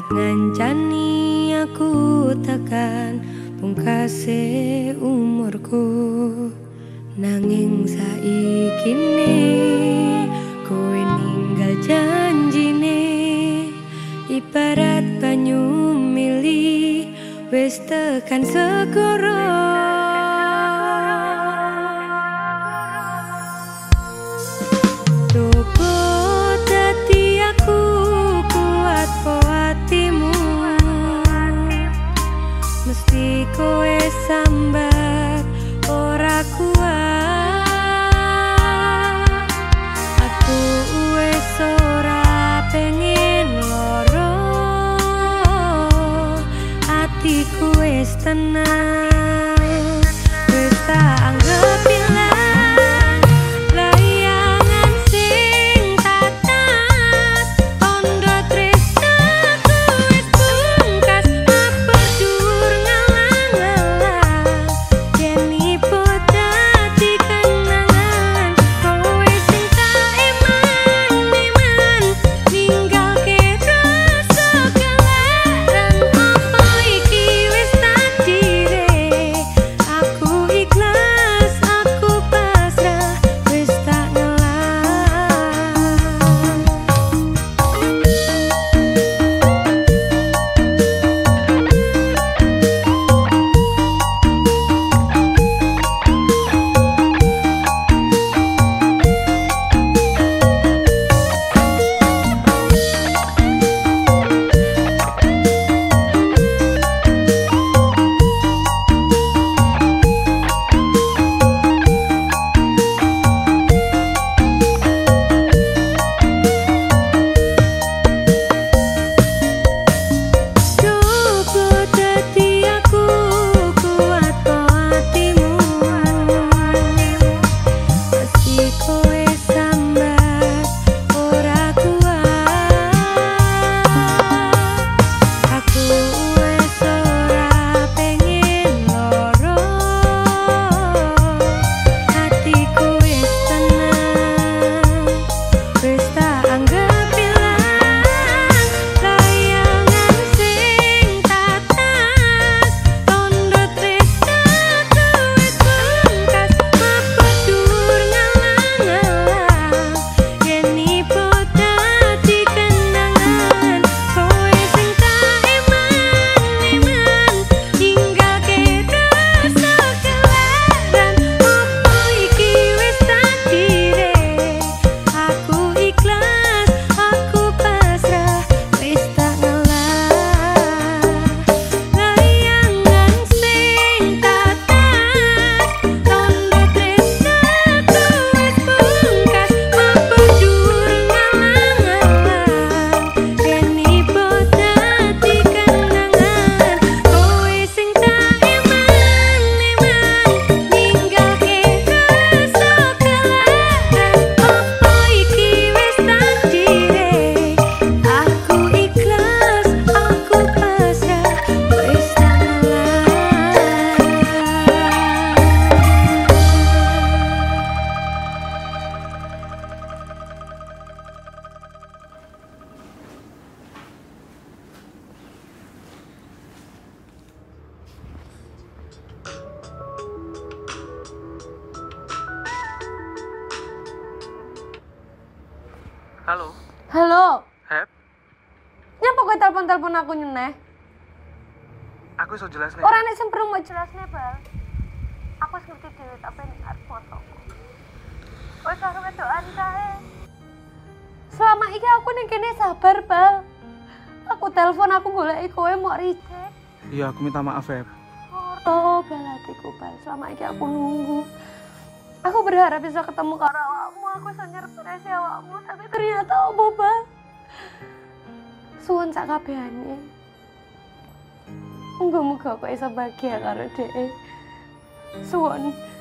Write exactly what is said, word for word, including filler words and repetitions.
ngancani aku tekan pungkase umurku, nanging saikine kowe ninggal janjine, ibarat banyu mili wis tekan segara. Mesti kowe sambat ora kuat, aku wis ora pengen loro, atiku wis tenang, wis tak anggap ilang. Halo. Halo. Hep. Nyapa kowe telepon-telepon aku nyeneh? Aku iso jelasne. Ora nek semprung mau jelasne, Bal. Aku wis ngerti dhewe tak pengen arep fotoku. Kowe karo wedokan kae. Selama iki aku ning kene sabar, Bal. Aku telepon aku goleki kowe mau reject. Iya, aku minta maaf, Hep. Oh, Bal hatiku, Bal. Selama iki aku nunggu. Aku berharap bisa ketemu karo awakmu, aku iso nyerpresi awakmu, tapi ternyata opo, Bal? Suwun sak kabehane. Muga-muga kok iso bahagia karo dhek. Suwun.